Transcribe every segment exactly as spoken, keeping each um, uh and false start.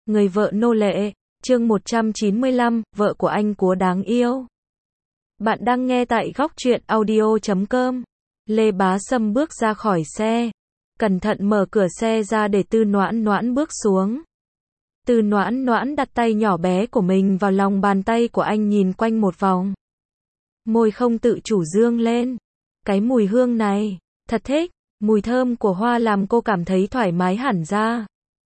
Người vợ nô lệ, chương một trăm chín mươi lăm, vợ của anh Cúa đáng yêu. Bạn đang nghe tại góc truyện audio chấm com. Lê Bá Sâm bước ra khỏi xe, cẩn thận mở cửa xe ra để Tư Noãn Noãn bước xuống. Tư Noãn Noãn đặt tay nhỏ bé của mình vào lòng bàn tay của anh, nhìn quanh một vòng. Môi không tự chủ dương lên. Cái mùi hương này, thật thích, mùi thơm của hoa làm cô cảm thấy thoải mái hẳn ra.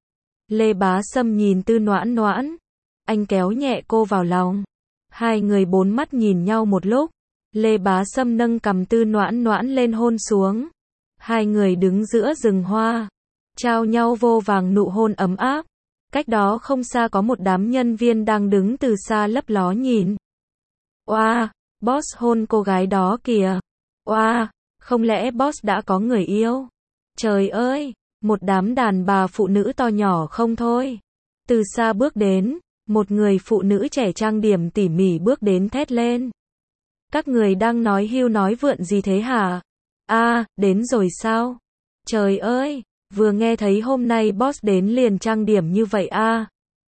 Lê Bá Sâm nhìn Tư Noãn Noãn, anh kéo nhẹ cô vào lòng. Hai người bốn mắt nhìn nhau một lúc, Lê Bá Sâm nâng cằm Tư Noãn Noãn lên hôn xuống. Hai người đứng giữa rừng hoa, trao nhau vô vàng nụ hôn ấm áp. Cách đó không xa có một đám nhân viên đang đứng từ xa lấp ló nhìn. Oa, boss hôn cô gái đó kìa. Oa, không lẽ boss đã có người yêu? Trời ơi, một đám đàn bà phụ nữ to nhỏ không thôi. Từ xa bước đến, một người phụ nữ trẻ trang điểm tỉ mỉ bước đến thét lên. Các người đang nói hưu nói vượn gì thế hả? À, đến rồi sao? Trời ơi, vừa nghe thấy hôm nay boss đến liền trang điểm như vậy à?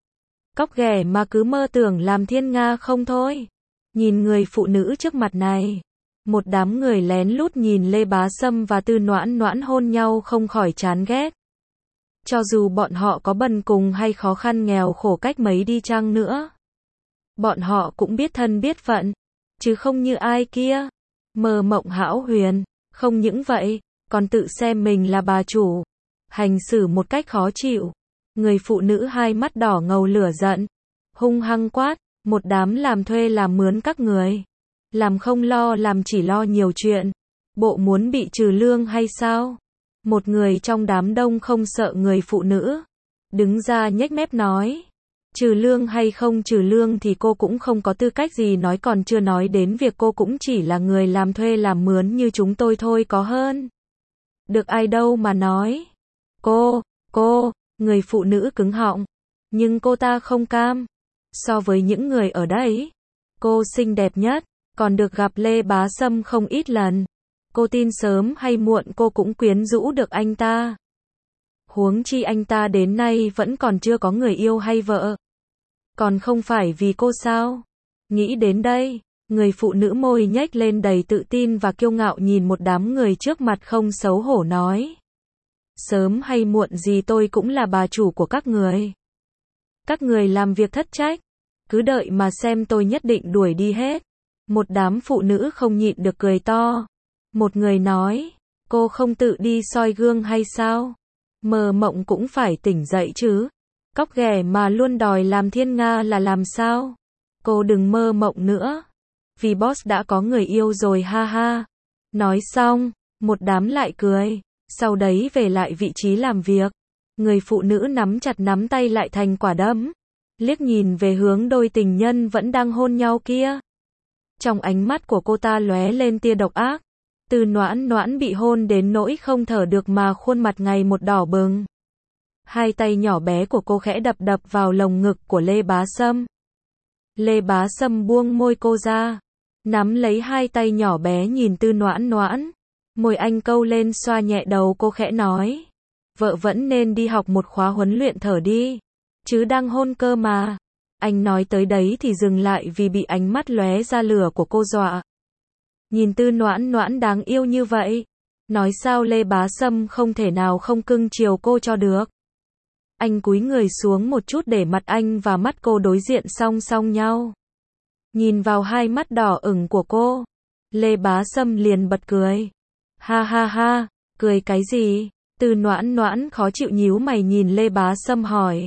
Cóc ghẻ mà cứ mơ tưởng làm thiên nga không thôi. Nhìn người phụ nữ trước mặt này, một đám người lén lút nhìn Lê Bá Sâm và Tư Noãn Noãn hôn nhau không khỏi chán ghét. Cho dù bọn họ có bần cùng hay khó khăn nghèo khổ cách mấy đi chăng nữa, bọn họ cũng biết thân biết phận, chứ không như ai kia, mơ mộng hão huyền. Không những vậy, còn tự xem mình là bà chủ, hành xử một cách khó chịu. Người phụ nữ hai mắt đỏ ngầu lửa giận, hung hăng quát, một đám làm thuê làm mướn các người, làm không lo làm chỉ lo nhiều chuyện, bộ muốn bị trừ lương hay sao? Một người trong đám đông không sợ người phụ nữ, đứng ra nhếch mép nói, trừ lương hay không trừ lương thì cô cũng không có tư cách gì nói, còn chưa nói đến việc cô cũng chỉ là người làm thuê làm mướn như chúng tôi thôi có hơn. Được ai đâu mà nói. Cô, cô, người phụ nữ cứng họng, nhưng cô ta không cam. So với những người ở đây, cô xinh đẹp nhất, còn được gặp Lê Bá Sâm không ít lần. Cô tin sớm hay muộn cô cũng quyến rũ được anh ta. Huống chi anh ta đến nay vẫn còn chưa có người yêu hay vợ. Còn không phải vì cô sao? Nghĩ đến đây, người phụ nữ môi nhếch lên đầy tự tin và kiêu ngạo nhìn một đám người trước mặt không xấu hổ nói. Sớm hay muộn gì tôi cũng là bà chủ của các người. Các người làm việc thất trách, cứ đợi mà xem tôi nhất định đuổi đi hết. Một đám phụ nữ không nhịn được cười to. Một người nói, cô không tự đi soi gương hay sao? Mơ mộng cũng phải tỉnh dậy chứ. Cóc ghẻ mà luôn đòi làm thiên nga là làm sao? Cô đừng mơ mộng nữa. Vì boss đã có người yêu rồi ha ha. Nói xong, một đám lại cười. Sau đấy về lại vị trí làm việc. Người phụ nữ nắm chặt nắm tay lại thành quả đấm. Liếc nhìn về hướng đôi tình nhân vẫn đang hôn nhau kia. Trong ánh mắt của cô ta lóe lên tia độc ác. Tư Noãn Noãn bị hôn đến nỗi không thở được mà khuôn mặt ngày một đỏ bừng. Hai tay nhỏ bé của cô khẽ đập đập vào lồng ngực của Lê Bá Sâm. Lê Bá Sâm buông môi cô ra, nắm lấy hai tay nhỏ bé nhìn Tư Noãn Noãn. Môi anh câu lên xoa nhẹ đầu cô khẽ nói. Vợ vẫn nên đi học một khóa huấn luyện thở đi. Chứ đang hôn cơ mà. Anh nói tới đấy thì dừng lại vì bị ánh mắt lóe ra lửa của cô dọa. Nhìn Tư Noãn Noãn đáng yêu như vậy, nói sao Lê Bá Sâm không thể nào không cưng chiều cô cho được. Anh cúi người xuống một chút để mặt anh và mắt cô đối diện song song nhau. Nhìn vào hai mắt đỏ ửng của cô, Lê Bá Sâm liền bật cười. Ha ha ha, cười cái gì? Tư Noãn Noãn khó chịu nhíu mày nhìn Lê Bá Sâm hỏi.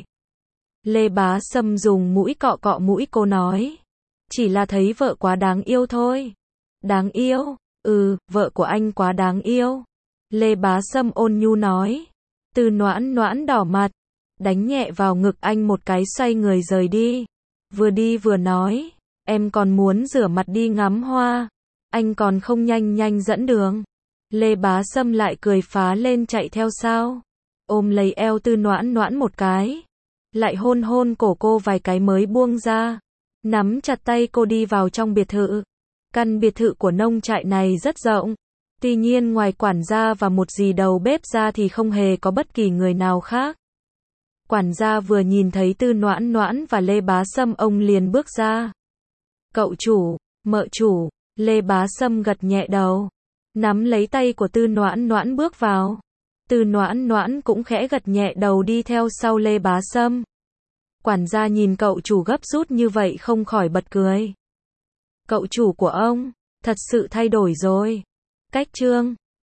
Lê Bá Sâm dùng mũi cọ cọ mũi cô nói. Chỉ là thấy vợ quá đáng yêu thôi. Đáng yêu? Ừ, vợ của anh quá đáng yêu. Lê Bá Sâm ôn nhu nói. Tư Noãn Noãn đỏ mặt, đánh nhẹ vào ngực anh một cái xoay người rời đi. Vừa đi vừa nói, em còn muốn rửa mặt đi ngắm hoa. Anh còn không nhanh nhanh dẫn đường. Lê Bá Sâm lại cười phá lên chạy theo sao. Ôm lấy eo Tư Noãn Noãn một cái. Lại hôn hôn cổ cô vài cái mới buông ra. Nắm chặt tay cô đi vào trong biệt thự. Căn biệt thự của nông trại này rất rộng. Tuy nhiên ngoài quản gia và một dì đầu bếp ra thì không hề có bất kỳ người nào khác. Quản gia vừa nhìn thấy Tư Noãn Noãn và Lê Bá Sâm ông liền bước ra. Cậu chủ, mợ chủ, Lê Bá Sâm gật nhẹ đầu. Nắm lấy tay của Tư Noãn Noãn bước vào. Tư Noãn Noãn cũng khẽ gật nhẹ đầu đi theo sau Lê Bá Sâm. Quản gia nhìn cậu chủ gấp rút như vậy không khỏi bật cười. Cậu chủ của ông, thật sự thay đổi rồi. Cách chương